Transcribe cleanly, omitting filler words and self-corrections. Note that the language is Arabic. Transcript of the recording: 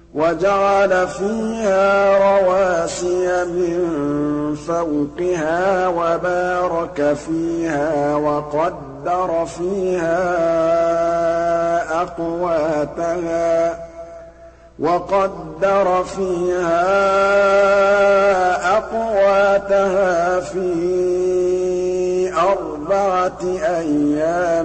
وَجَعَلَ فِيهَا رَوَاسِيَ مِن فَوْقِهَا وَبَارَكَ فِيهَا وَقَدَّرَ فِيهَا أَقْوَاتَهَا فِي 4 أَيَّامٍ